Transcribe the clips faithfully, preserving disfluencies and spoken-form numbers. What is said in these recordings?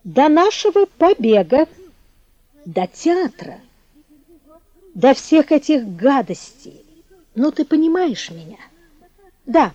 До нашего побега, до театра, до всех этих гадостей. Ну, ты понимаешь меня? Да.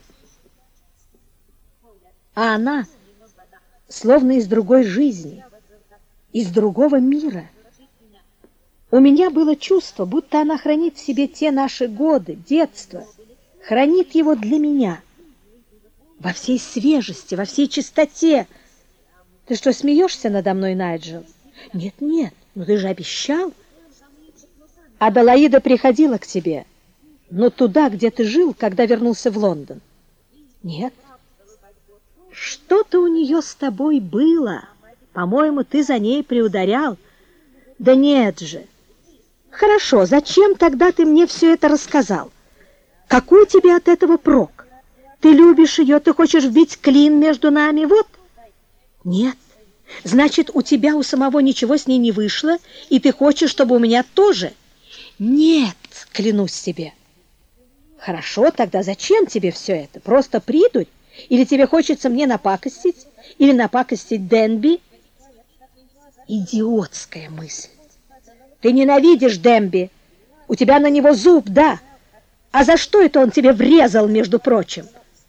А она словно из другой жизни, из другого мира. У меня было чувство, будто она хранит в себе те наши годы, детство, хранит его для меня, во всей свежести, во всей чистоте. Ты что, смеешься надо мной, Найджел? Нет, нет, ну ты же обещал. Аделаида приходила к тебе, но туда, где ты жил, когда вернулся в Лондон. Нет. Что-то у нее с тобой было. По-моему, ты за ней приударял. Да нет же. Хорошо, зачем тогда ты мне все это рассказал? Какой тебе от этого прок? Ты любишь ее, ты хочешь вбить клин между нами, вот. Нет, значит, у тебя у самого ничего с ней не вышло, и ты хочешь, чтобы у меня тоже? Нет, клянусь тебе. Хорошо, тогда зачем тебе все это? Просто придурь? Или тебе хочется мне напакостить? Или напакостить Денби? Идиотская мысль. Ты ненавидишь Денби. У тебя на него зуб, да. А за что это он тебе врезал, между прочим?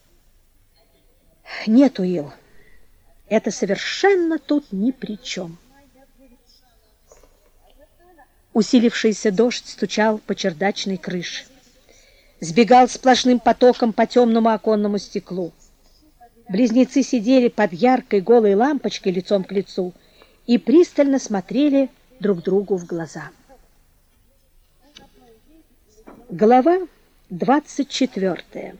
Нет, Уилл. Это совершенно тут ни при чем. Усилившийся дождь стучал по чердачной крыше. Сбегал сплошным потоком по темному оконному стеклу. Близнецы сидели под яркой голой лампочкой лицом к лицу и пристально смотрели друг другу в глаза. Глава двадцать четвёртая.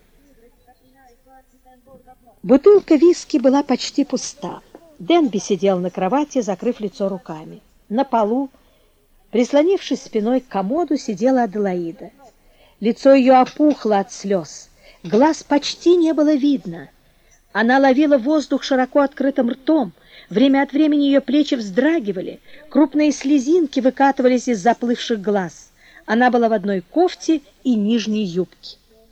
Бутылка виски была почти пуста. Денби сидел на кровати, закрыв лицо руками. На полу, прислонившись спиной к комоду, сидела Аделаида. Лицо ее опухло от слез, глаз почти не было видно. Она ловила воздух широко открытым ртом, время от времени ее плечи вздрагивали, крупные слезинки выкатывались из заплывших глаз. Она была в одной кофте и нижней юбке.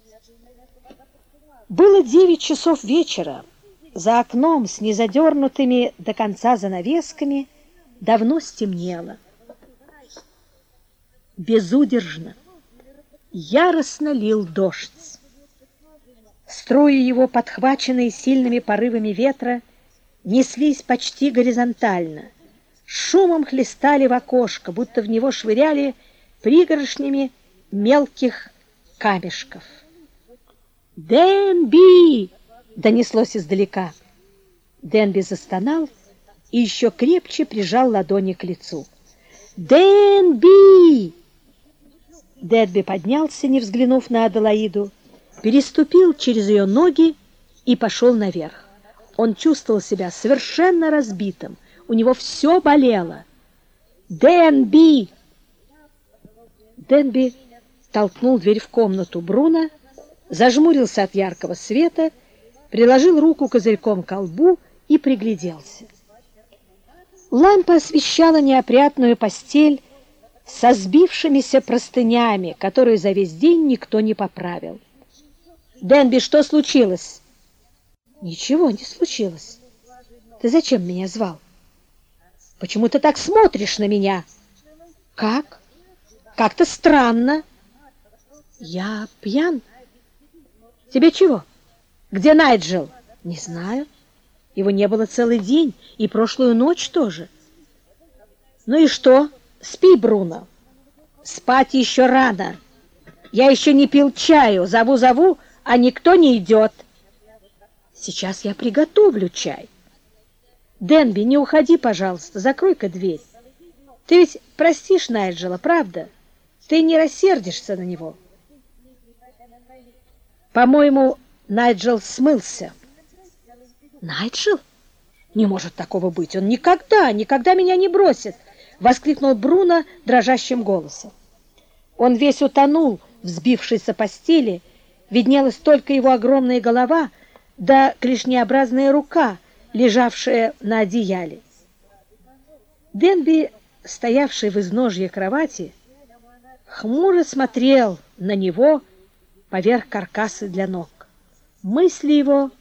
Было девять часов вечера. За окном с незадернутыми до конца занавесками давно стемнело. Безудержно, яростно лил дождь. Струи его, подхваченные сильными порывами ветра, неслись почти горизонтально, шумом хлестали в окошко, будто в него швыряли пригоршнями мелких камешков. «Денби!» — донеслось издалека. Денби застонал и еще крепче прижал ладони к лицу. «Денби!» Денби поднялся, не взглянув на Аделаиду, переступил через ее ноги и пошел наверх. Он чувствовал себя совершенно разбитым, у него все болело. «Денби!» Денби толкнул дверь в комнату Бруно, зажмурился от яркого света, приложил руку козырьком к колбу и пригляделся. Лампа освещала неопрятную постель со сбившимися простынями, которые за весь день никто не поправил. «Денби, что случилось?» «Ничего не случилось. Ты зачем меня звал?» «Почему ты так смотришь на меня?» «Как? Как-то странно». «Я пьян». «Тебе чего? Где Найджел?» «Не знаю. Его не было целый день, и прошлую ночь тоже». «Ну и что? Спи, Бруно». «Спать еще рано. Я еще не пил чаю. Зову-зову, а никто не идет». «Сейчас я приготовлю чай». «Денби, не уходи, пожалуйста, закрой-ка дверь. Ты ведь простишь Найджела, правда? Ты не рассердишься на него?» «По-моему, Найджел смылся». «Найджел? Не может такого быть. Он никогда, никогда меня не бросит!» — воскликнул Бруно дрожащим голосом. Он весь утонул в сбившейся постели, виднелась только его огромная голова да клешнеобразная рука, лежавшая на одеяле. Денби, стоявший в изножье кровати, хмуро смотрел на него поверх каркаса для ног. Мысли его